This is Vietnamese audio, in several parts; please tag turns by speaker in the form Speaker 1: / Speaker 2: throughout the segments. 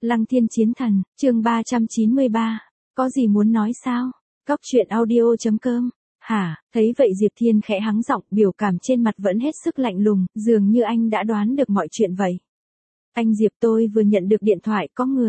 Speaker 1: Lăng Thiên Chiến Thần, chương 393. Có gì muốn nói sao? Cóc truyện audio.com. Hả, thấy vậy Diệp Thiên khẽ hắng giọng, biểu cảm trên mặt vẫn hết sức lạnh lùng, dường như anh đã đoán được mọi chuyện vậy. Anh Diệp, tôi vừa nhận được điện thoại,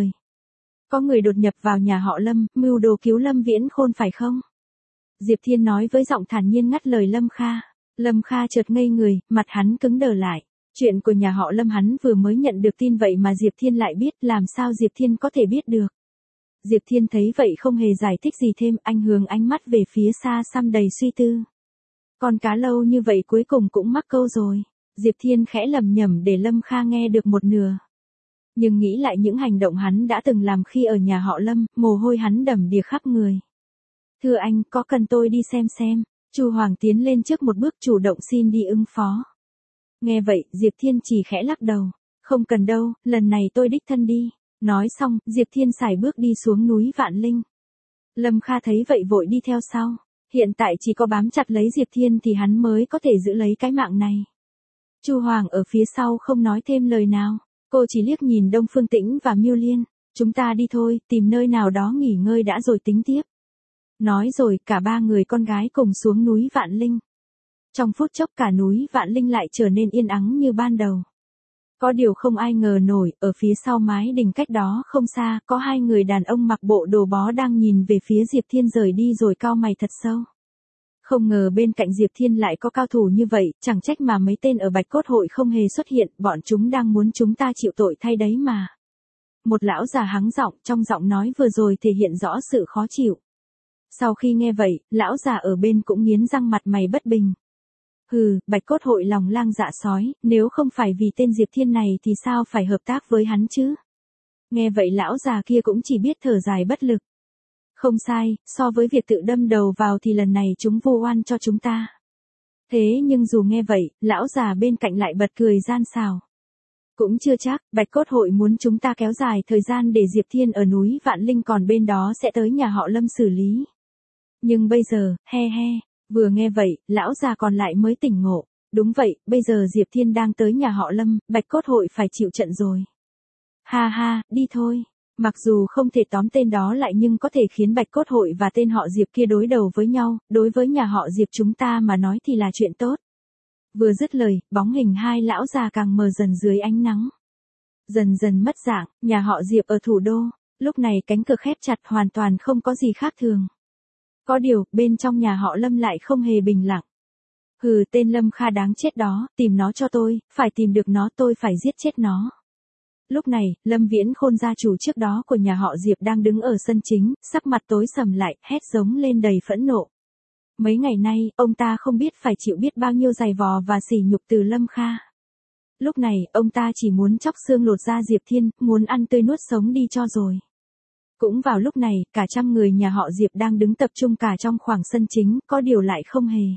Speaker 1: có người đột nhập vào nhà họ Lâm, mưu đồ cứu Lâm Viễn Khôn phải không? Diệp Thiên nói với giọng thản nhiên ngắt lời Lâm Kha. Lâm Kha chợt ngây người, mặt hắn cứng đờ lại. Chuyện của nhà họ Lâm hắn vừa mới nhận được tin vậy mà Diệp Thiên lại biết, làm sao Diệp Thiên có thể biết được. Diệp Thiên thấy vậy không hề giải thích gì thêm, anh hướng ánh mắt về phía xa xăm đầy suy tư. Con cá lâu như vậy cuối cùng cũng mắc câu rồi. Diệp Thiên khẽ lẩm nhẩm để Lâm Kha nghe được một nửa. Nhưng nghĩ lại những hành động hắn đã từng làm khi ở nhà họ Lâm, mồ hôi hắn đầm đìa khắp người. Thưa anh, có cần tôi đi xem? Chu Hoàng tiến lên trước một bước chủ động xin đi ứng phó. Nghe vậy, Diệp Thiên chỉ khẽ lắc đầu. Không cần đâu, lần này tôi đích thân đi. Nói xong, Diệp Thiên sải bước đi xuống núi Vạn Linh. Lâm Kha thấy vậy vội đi theo sau. Hiện tại chỉ có bám chặt lấy Diệp Thiên thì hắn mới có thể giữ lấy cái mạng này. Chu Hoàng ở phía sau không nói thêm lời nào. Cô chỉ liếc nhìn Đông Phương Tĩnh và Miêu Liên. Chúng ta đi thôi, tìm nơi nào đó nghỉ ngơi đã rồi tính tiếp. Nói rồi, cả ba người con gái cùng xuống núi Vạn Linh. Trong phút chốc cả núi Vạn Linh lại trở nên yên ắng như ban đầu. Có điều không ai ngờ nổi, ở phía sau mái đình cách đó không xa, có hai người đàn ông mặc bộ đồ bó đang nhìn về phía Diệp Thiên rời đi rồi cau mày thật sâu. Không ngờ bên cạnh Diệp Thiên lại có cao thủ như vậy, chẳng trách mà mấy tên ở Bạch Cốt Hội không hề xuất hiện, bọn chúng đang muốn chúng ta chịu tội thay đấy mà. Một lão già hắng giọng, trong giọng nói vừa rồi thể hiện rõ sự khó chịu. Sau khi nghe vậy, lão già ở bên cũng nghiến răng mặt mày bất bình. Hừ, Bạch Cốt Hội lòng lang dạ sói, nếu không phải vì tên Diệp Thiên này thì sao phải hợp tác với hắn chứ? Nghe vậy lão già kia cũng chỉ biết thở dài bất lực. Không sai, so với việc tự đâm đầu vào thì lần này chúng vu oan cho chúng ta. Thế nhưng dù nghe vậy, lão già bên cạnh lại bật cười gian xảo. Cũng chưa chắc, Bạch Cốt Hội muốn chúng ta kéo dài thời gian để Diệp Thiên ở núi Vạn Linh còn bên đó sẽ tới nhà họ Lâm xử lý. Nhưng bây giờ, vừa nghe vậy, lão già còn lại mới tỉnh ngộ. Đúng vậy, bây giờ Diệp Thiên đang tới nhà họ Lâm, Bạch Cốt Hội phải chịu trận rồi. Ha, đi thôi. Mặc dù không thể tóm tên đó lại nhưng có thể khiến Bạch Cốt Hội và tên họ Diệp kia đối đầu với nhau, đối với nhà họ Diệp chúng ta mà nói thì là chuyện tốt. Vừa dứt lời, bóng hình hai lão già càng mờ dần dưới ánh nắng. Dần dần mất dạng, nhà họ Diệp ở thủ đô, lúc này cánh cửa khép chặt hoàn toàn không có gì khác thường. Có điều, bên trong nhà họ Lâm lại không hề bình lặng. Hừ, tên Lâm Kha đáng chết đó, tìm nó cho tôi, phải tìm được nó, tôi phải giết chết nó. Lúc này, Lâm Viễn Khôn gia chủ trước đó của nhà họ Diệp đang đứng ở sân chính, sắc mặt tối sầm lại, hét giống lên đầy phẫn nộ. Mấy ngày nay, ông ta không biết phải chịu biết bao nhiêu giày vò và sỉ nhục từ Lâm Kha. Lúc này, ông ta chỉ muốn chóc xương lột da Diệp Thiên, muốn ăn tươi nuốt sống đi cho rồi. Cũng vào lúc này, cả trăm người nhà họ Diệp đang đứng tập trung cả trong khoảng sân chính, có điều lại không hề.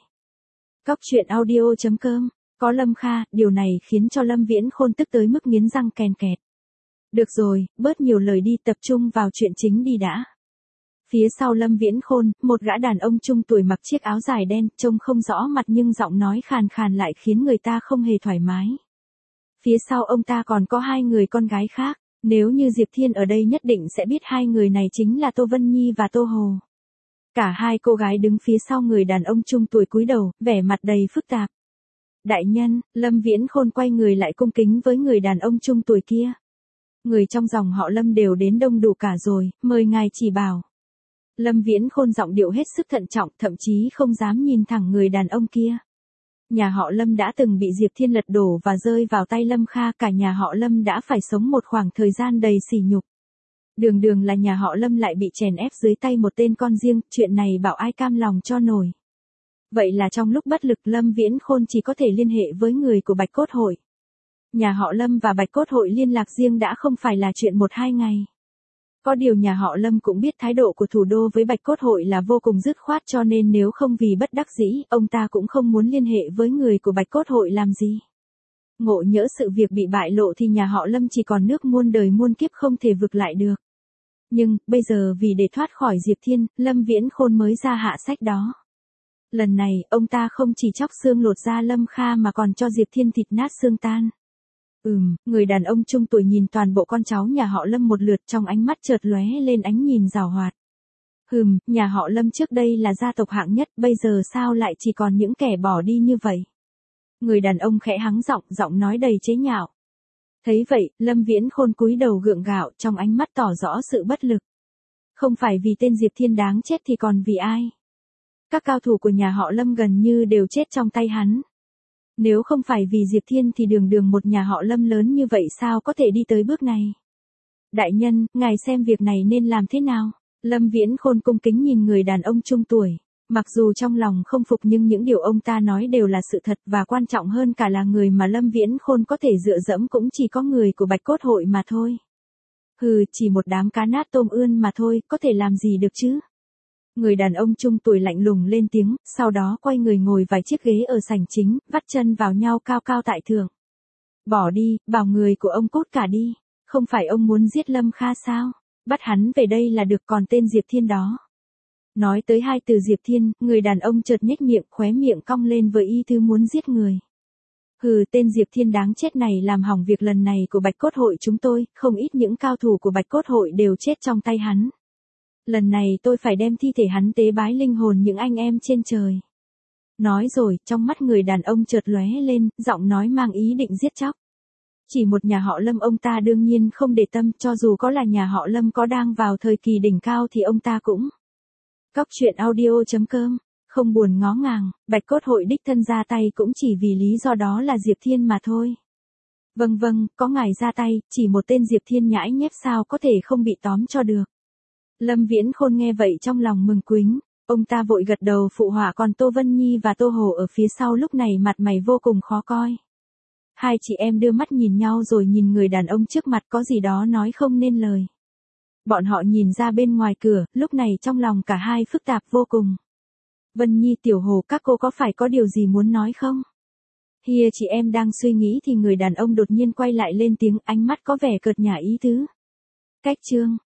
Speaker 1: Cóc truyện audio.com. Có Lâm Kha, điều này khiến cho Lâm Viễn Khôn tức tới mức nghiến răng kèn kẹt. Được rồi, bớt nhiều lời đi, tập trung vào chuyện chính đi đã. Phía sau Lâm Viễn Khôn, một gã đàn ông trung tuổi mặc chiếc áo dài đen, trông không rõ mặt nhưng giọng nói khàn khàn lại khiến người ta không hề thoải mái. Phía sau ông ta còn có hai người con gái khác. Nếu như Diệp Thiên ở đây nhất định sẽ biết hai người này chính là Tô Vân Nhi và Tô Hồ. Cả hai cô gái đứng phía sau người đàn ông trung tuổi cúi đầu, vẻ mặt đầy phức tạp. Đại nhân, Lâm Viễn Khôn quay người lại cung kính với người đàn ông trung tuổi kia. Người trong dòng họ Lâm đều đến đông đủ cả rồi, mời ngài chỉ bảo. Lâm Viễn Khôn giọng điệu hết sức thận trọng, thậm chí không dám nhìn thẳng người đàn ông kia. Nhà họ Lâm đã từng bị Diệp Thiên lật đổ và rơi vào tay Lâm Kha, cả nhà họ Lâm đã phải sống một khoảng thời gian đầy sỉ nhục. Đường là nhà họ Lâm lại bị chèn ép dưới tay một tên con riêng, chuyện này bảo ai cam lòng cho nổi. Vậy là trong lúc bất lực Lâm Viễn Khôn chỉ có thể liên hệ với người của Bạch Cốt Hội. Nhà họ Lâm và Bạch Cốt Hội liên lạc riêng đã không phải là chuyện một hai ngày. Có điều nhà họ Lâm cũng biết thái độ của thủ đô với Bạch Cốt Hội là vô cùng dứt khoát cho nên nếu không vì bất đắc dĩ, ông ta cũng không muốn liên hệ với người của Bạch Cốt Hội làm gì. Ngộ nhỡ sự việc bị bại lộ thì nhà họ Lâm chỉ còn nước muôn đời muôn kiếp không thể vực lại được. Nhưng, bây giờ vì để thoát khỏi Diệp Thiên, Lâm Viễn Khôn mới ra hạ sách đó. Lần này, ông ta không chỉ chóc xương lột da Lâm Kha mà còn cho Diệp Thiên thịt nát xương tan. Người đàn ông trung tuổi nhìn toàn bộ con cháu nhà họ Lâm một lượt, trong ánh mắt chợt lóe lên ánh nhìn giảo hoạt. Nhà họ Lâm trước đây là gia tộc hạng nhất, bây giờ sao lại chỉ còn những kẻ bỏ đi như vậy? Người đàn ông khẽ hắng giọng, giọng nói đầy chế nhạo. Thấy vậy, Lâm Viễn Khôn cúi đầu gượng gạo, trong ánh mắt tỏ rõ sự bất lực. Không phải vì tên Diệp Thiên đáng chết thì còn vì ai? Các cao thủ của nhà họ Lâm gần như đều chết trong tay hắn. Nếu không phải vì Diệp Thiên thì đường một nhà họ Lâm lớn như vậy sao có thể đi tới bước này? Đại nhân, ngài xem việc này nên làm thế nào? Lâm Viễn Khôn cung kính nhìn người đàn ông trung tuổi. Mặc dù trong lòng không phục nhưng những điều ông ta nói đều là sự thật, và quan trọng hơn cả là người mà Lâm Viễn Khôn có thể dựa dẫm cũng chỉ có người của Bạch Cốt Hội mà thôi. Chỉ một đám cá nát tôm ươn mà thôi, có thể làm gì được chứ? Người đàn ông trung tuổi lạnh lùng lên tiếng, sau đó quay người ngồi vài chiếc ghế ở sảnh chính, vắt chân vào nhau cao cao tại thượng. Bỏ đi, bảo người của ông cút cả đi. Không phải ông muốn giết Lâm Kha sao? Bắt hắn về đây là được, còn tên Diệp Thiên đó. Nói tới hai từ Diệp Thiên, người đàn ông chợt nhếch miệng, khóe miệng cong lên với ý tứ muốn giết người. Tên Diệp Thiên đáng chết này làm hỏng việc lần này của Bạch Cốt Hội chúng tôi, không ít những cao thủ của Bạch Cốt Hội đều chết trong tay hắn. Lần này tôi phải đem thi thể hắn tế bái linh hồn những anh em trên trời. Nói rồi, trong mắt người đàn ông chợt lóe lên, giọng nói mang ý định giết chóc. Chỉ một nhà họ Lâm ông ta đương nhiên không để tâm, cho dù có là nhà họ Lâm có đang vào thời kỳ đỉnh cao thì ông ta cũng. Cóc truyện audio.com, không buồn ngó ngàng, Bạch Cốt Hội đích thân ra tay cũng chỉ vì lý do đó là Diệp Thiên mà thôi. Vâng, có ngài ra tay, chỉ một tên Diệp Thiên nhãi nhép sao có thể không bị tóm cho được. Lâm Viễn Khôn nghe vậy trong lòng mừng quính, ông ta vội gật đầu phụ họa, còn Tô Vân Nhi và Tô Hồ ở phía sau lúc này mặt mày vô cùng khó coi. Hai chị em đưa mắt nhìn nhau rồi nhìn người đàn ông trước mặt, có gì đó nói không nên lời. Bọn họ nhìn ra bên ngoài cửa, lúc này trong lòng cả hai phức tạp vô cùng. Vân Nhi, Tiểu Hồ, các cô có phải có điều gì muốn nói không? Chị em đang suy nghĩ thì người đàn ông đột nhiên quay lại lên tiếng, ánh mắt có vẻ cợt nhả ý tứ. Cách chương